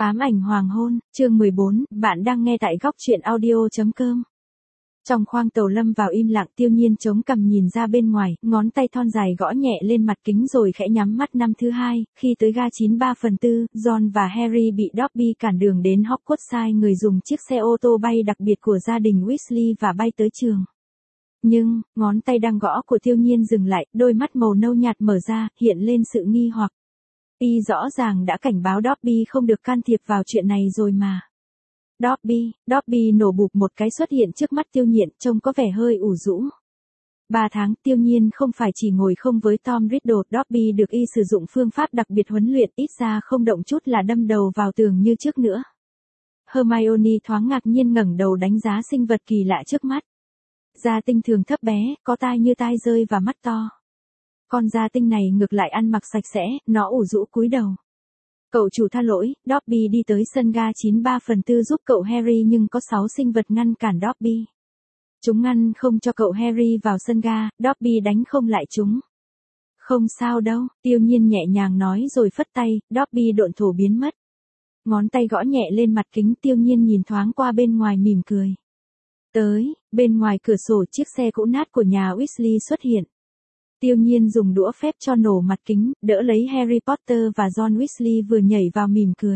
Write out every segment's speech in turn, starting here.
Ám ảnh hoàng hôn, chương 14, bạn đang nghe tại góc truyện audio.com. Trong khoang tàu lâm vào im lặng, Tiêu Nhiên chống cằm nhìn ra bên ngoài, ngón tay thon dài gõ nhẹ lên mặt kính rồi khẽ nhắm mắt. Năm thứ hai, khi tới ga 9/3, Ron và Harry bị Dobby cản đường đến Hogwarts, sai người dùng chiếc xe ô tô bay đặc biệt của gia đình Weasley và bay tới trường. Nhưng, ngón tay đang gõ của Tiêu Nhiên dừng lại, đôi mắt màu nâu nhạt mở ra, hiện lên sự nghi hoặc. Y rõ ràng đã cảnh báo Dobby không được can thiệp vào chuyện này rồi mà. Dobby nổ bụp một cái xuất hiện trước mắt Tiêu Nhiên, trông có vẻ hơi ủ rũ. 3 tháng, Tiêu Nhiên không phải chỉ ngồi không với Tom Riddle, Dobby được y sử dụng phương pháp đặc biệt huấn luyện, ít ra không động chút là đâm đầu vào tường như trước nữa. Hermione thoáng ngạc nhiên ngẩng đầu đánh giá sinh vật kỳ lạ trước mắt. Da tinh thường thấp bé, có tai như tai rơi và mắt to. Con da tinh này ngược lại ăn mặc sạch sẽ, nó ủ rũ cúi đầu. Cậu chủ tha lỗi, Dobby đi tới sân ga 9/3 giúp cậu Harry nhưng có 6 sinh vật ngăn cản Dobby. Chúng ngăn không cho cậu Harry vào sân ga, Dobby đánh không lại chúng. Không sao đâu, Tiêu Nhiên nhẹ nhàng nói rồi phất tay, Dobby độn thổ biến mất. Ngón tay gõ nhẹ lên mặt kính, Tiêu Nhiên nhìn thoáng qua bên ngoài mỉm cười. Bên ngoài cửa sổ chiếc xe cũ nát của nhà Weasley xuất hiện. Tiêu Nhiên dùng đũa phép cho nổ mặt kính, đỡ lấy Harry Potter và Ron Weasley vừa nhảy vào mỉm cười.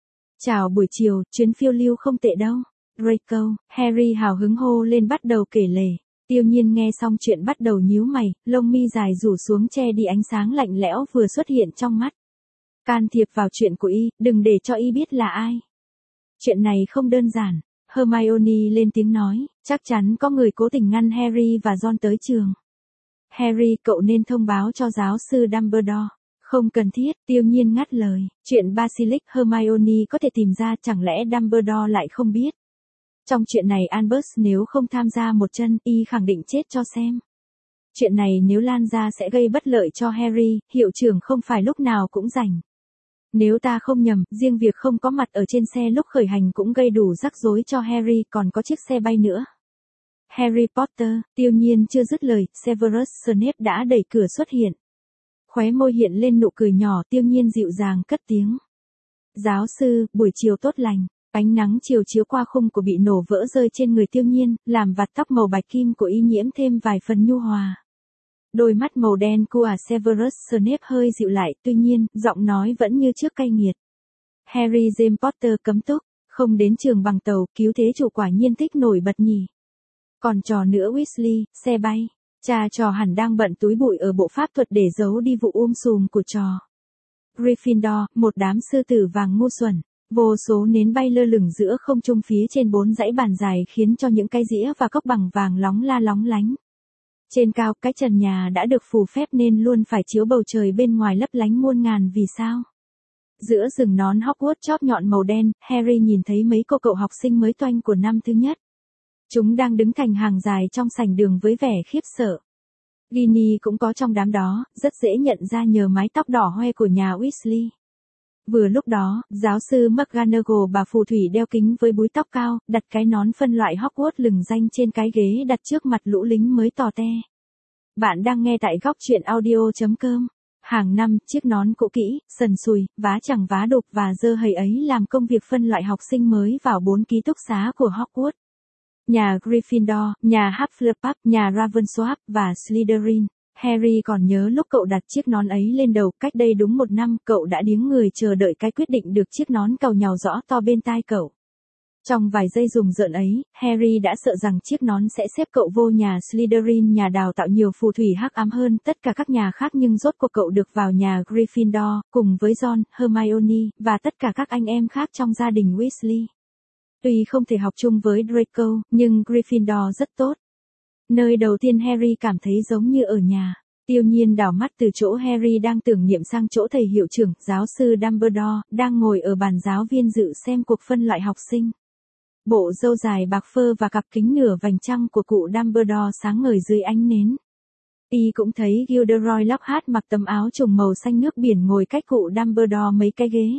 Chào buổi chiều, chuyến phiêu lưu không tệ đâu. Draco, Harry hào hứng hô lên bắt đầu kể lể. Tiêu Nhiên nghe xong chuyện bắt đầu nhíu mày, lông mi dài rủ xuống che đi ánh sáng lạnh lẽo vừa xuất hiện trong mắt. Can thiệp vào chuyện của y, đừng để cho y biết là ai. Chuyện này không đơn giản. Hermione lên tiếng nói, chắc chắn có người cố tình ngăn Harry và Ron tới trường. Harry, cậu nên thông báo cho giáo sư Dumbledore. Không cần thiết, Tiêu Nhiên ngắt lời. Chuyện Basilisk Hermione có thể tìm ra, chẳng lẽ Dumbledore lại không biết. Trong chuyện này Albus nếu không tham gia một chân, y khẳng định chết cho xem. Chuyện này nếu lan ra sẽ gây bất lợi cho Harry, hiệu trưởng không phải lúc nào cũng rảnh. Nếu ta không nhầm, riêng việc không có mặt ở trên xe lúc khởi hành cũng gây đủ rắc rối cho Harry, còn có chiếc xe bay nữa. Harry Potter, Tiêu Nhiên chưa dứt lời, Severus Snape đã đẩy cửa xuất hiện. Khóe môi hiện lên nụ cười nhỏ, Tiêu Nhiên dịu dàng cất tiếng. Giáo sư, buổi chiều tốt lành. Ánh nắng chiều chiếu qua khung của bị nổ vỡ rơi trên người Tiêu Nhiên, làm vạt tóc màu bạch kim của y nhiễm thêm vài phần nhu hòa. Đôi mắt màu đen của Severus Snape hơi dịu lại, tuy nhiên, giọng nói vẫn như trước cay nghiệt. Harry James Potter cấm túc, không đến trường bằng tàu, cứu thế chủ quả nhiên thích nổi bật nhỉ. Còn trò nữa Weasley, xe bay. Cha trò hẳn đang bận túi bụi ở bộ pháp thuật để giấu đi vụ sùm của trò. Gryffindor, một đám sư tử vàng ngu xuẩn. Vô số nến bay lơ lửng giữa không trung phía trên 4 dãy bàn dài khiến cho những cái dĩa và cốc bằng vàng lóng la lóng lánh. Trên cao, cái trần nhà đã được phù phép nên luôn phải chiếu bầu trời bên ngoài lấp lánh muôn ngàn vì sao. Giữa rừng nón Hogwarts chóp nhọn màu đen, Harry nhìn thấy mấy cô cậu học sinh mới toanh của năm thứ nhất. Chúng đang đứng thành hàng dài trong sảnh đường với vẻ khiếp sợ. Ginny cũng có trong đám đó, rất dễ nhận ra nhờ mái tóc đỏ hoe của nhà Weasley. Vừa lúc đó, giáo sư McGonagall bà phù thủy đeo kính với búi tóc cao, đặt cái nón phân loại Hogwarts lừng danh trên cái ghế đặt trước mặt lũ lính mới tò te. Bạn đang nghe tại góc truyện audio.com. Hàng năm, chiếc nón cũ kỹ, sần sùi, vá chẳng vá đục và dơ hầy ấy làm công việc phân loại học sinh mới vào 4 ký túc xá của Hogwarts. Nhà Gryffindor, nhà Hufflepuff, nhà Ravenclaw và Slytherin. Harry còn nhớ lúc cậu đặt chiếc nón ấy lên đầu, cách đây đúng 1 năm, cậu đã điếng người chờ đợi cái quyết định được chiếc nón càu nhàu rõ to bên tai cậu. Trong vài giây rùng rợn ấy, Harry đã sợ rằng chiếc nón sẽ xếp cậu vô nhà Slytherin, nhà đào tạo nhiều phù thủy hắc ám hơn tất cả các nhà khác, nhưng rốt cuộc cậu được vào nhà Gryffindor, cùng với Ron, Hermione, và tất cả các anh em khác trong gia đình Weasley. Tuy không thể học chung với Draco, nhưng Gryffindor rất tốt. Nơi đầu tiên Harry cảm thấy giống như ở nhà. Tiêu Nhiên đảo mắt từ chỗ Harry đang tưởng niệm sang chỗ thầy hiệu trưởng, giáo sư Dumbledore, đang ngồi ở bàn giáo viên dự xem cuộc phân loại học sinh. Bộ râu dài bạc phơ và cặp kính nửa vành trăng của cụ Dumbledore sáng ngời dưới ánh nến. Y cũng thấy Gilderoy Lockhart mặc tấm áo trùng màu xanh nước biển ngồi cách cụ Dumbledore mấy cái ghế.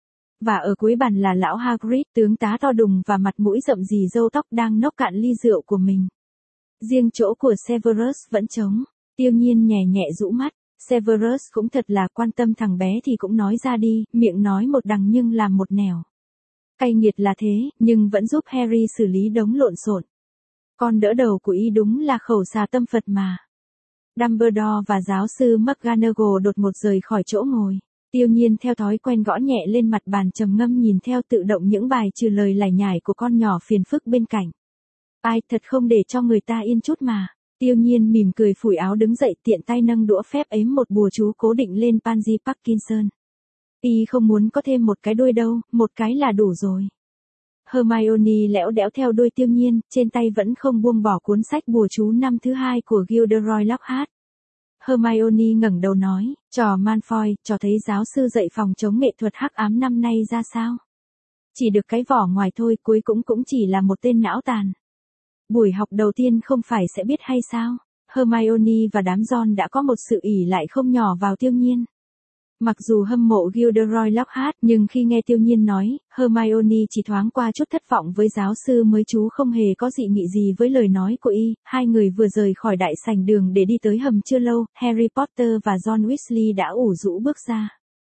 Và ở cuối bàn là lão Hagrid, tướng tá to đùng và mặt mũi rậm rì râu tóc đang nốc cạn ly rượu của mình. Riêng chỗ của Severus vẫn trống. Tiêu Nhiên nhẹ nhẹ rũ mắt. Severus cũng thật là quan tâm thằng bé thì cũng nói ra đi, miệng nói một đằng nhưng làm một nẻo. Cay nghiệt là thế, nhưng vẫn giúp Harry xử lý đống lộn xộn. Con đỡ đầu của y đúng là khẩu xà tâm Phật mà. Dumbledore và giáo sư McGonagall đột ngột rời khỏi chỗ ngồi. Tiêu Nhiên theo thói quen gõ nhẹ lên mặt bàn trầm ngâm nhìn theo tự động những bài trừ lời lải nhải của con nhỏ phiền phức bên cạnh. Ai thật không để cho người ta yên chút mà. Tiêu Nhiên mỉm cười phủi áo đứng dậy tiện tay nâng đũa phép ếm một bùa chú cố định lên Pansy Parkinson. Y không muốn có thêm một cái đuôi đâu, một cái là đủ rồi. Hermione lẽo đẽo theo đuôi Tiêu Nhiên, trên tay vẫn không buông bỏ cuốn sách bùa chú năm thứ 2 của Gilderoy Lockhart. Hermione ngẩng đầu nói, trò Malfoy, cho thấy giáo sư dạy phòng chống nghệ thuật hắc ám năm nay ra sao? Chỉ được cái vỏ ngoài thôi, cuối cũng chỉ là một tên não tàn. Buổi học đầu tiên không phải sẽ biết hay sao? Hermione và đám Ron đã có một sự ỷ lại không nhỏ vào Tiêu Nhiên. Mặc dù hâm mộ Gilderoy Lockhart, nhưng khi nghe Tiêu Nhiên nói, Hermione chỉ thoáng qua chút thất vọng với giáo sư mới chú không hề có dị nghị gì với lời nói của y. Hai người vừa rời khỏi đại sảnh đường để đi tới hầm chưa lâu, Harry Potter và Ron Weasley đã ủ rũ bước ra.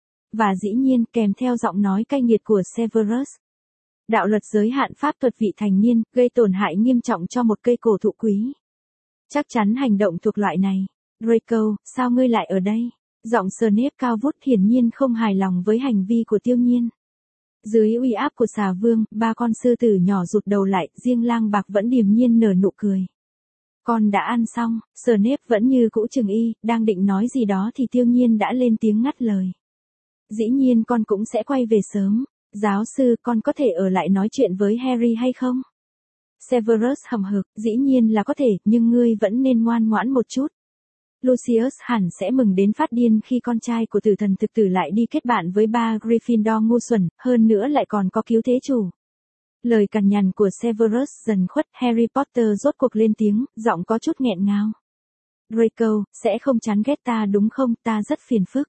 Và dĩ nhiên kèm theo giọng nói cay nghiệt của Severus. Đạo luật giới hạn pháp thuật vị thành niên, gây tổn hại nghiêm trọng cho một cây cổ thụ quý. Chắc chắn hành động thuộc loại này. Draco, sao ngươi lại ở đây? Giọng Snape cao vút hiển nhiên không hài lòng với hành vi của Tiêu Nhiên. Dưới uy áp của xà vương, ba con sư tử nhỏ rụt đầu lại, riêng Lang Bạc vẫn điềm nhiên nở nụ cười. Con đã ăn xong, Snape vẫn như cũ chừng y, đang định nói gì đó thì Tiêu Nhiên đã lên tiếng ngắt lời. Dĩ nhiên con cũng sẽ quay về sớm. Giáo sư, con có thể ở lại nói chuyện với Harry hay không? Severus hậm hực, dĩ nhiên là có thể, nhưng ngươi vẫn nên ngoan ngoãn một chút. Lucius hẳn sẽ mừng đến phát điên khi con trai của tử thần thực tử lại đi kết bạn với ba Gryffindor ngu xuẩn, hơn nữa lại còn có cứu thế chủ. Lời cằn nhằn của Severus dần khuất, Harry Potter rốt cuộc lên tiếng, giọng có chút nghẹn ngào. Draco, sẽ không chán ghét ta đúng không, ta rất phiền phức.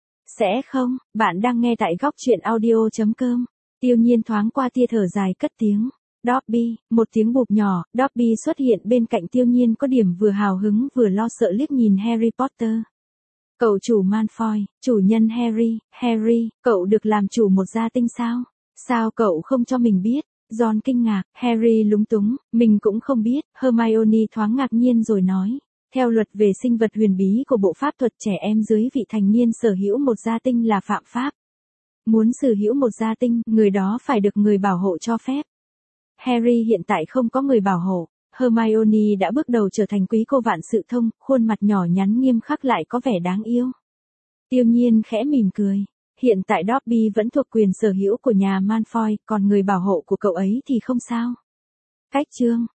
Sẽ không, bạn đang nghe tại góc truyện audio.com. Tiêu Nhiên thoáng qua tia thở dài cất tiếng. Dobby, một tiếng bụp nhỏ, Dobby xuất hiện bên cạnh Tiêu Nhiên có điểm vừa hào hứng vừa lo sợ liếc nhìn Harry Potter. Cậu chủ Malfoy, chủ nhân Harry, cậu được làm chủ một gia tinh sao? Sao cậu không cho mình biết? Ron kinh ngạc, Harry lúng túng, mình cũng không biết, Hermione thoáng ngạc nhiên rồi nói. Theo luật về sinh vật huyền bí của bộ pháp thuật trẻ em dưới vị thành niên sở hữu một gia tinh là phạm pháp. Muốn sở hữu một gia tinh, người đó phải được người bảo hộ cho phép. Harry hiện tại không có người bảo hộ. Hermione đã bước đầu trở thành quý cô vạn sự thông, khuôn mặt nhỏ nhắn nghiêm khắc lại có vẻ đáng yêu. Tiêu Nhiên khẽ mỉm cười. Hiện tại Dobby vẫn thuộc quyền sở hữu của nhà Malfoy, còn người bảo hộ của cậu ấy thì không sao. Cách chương.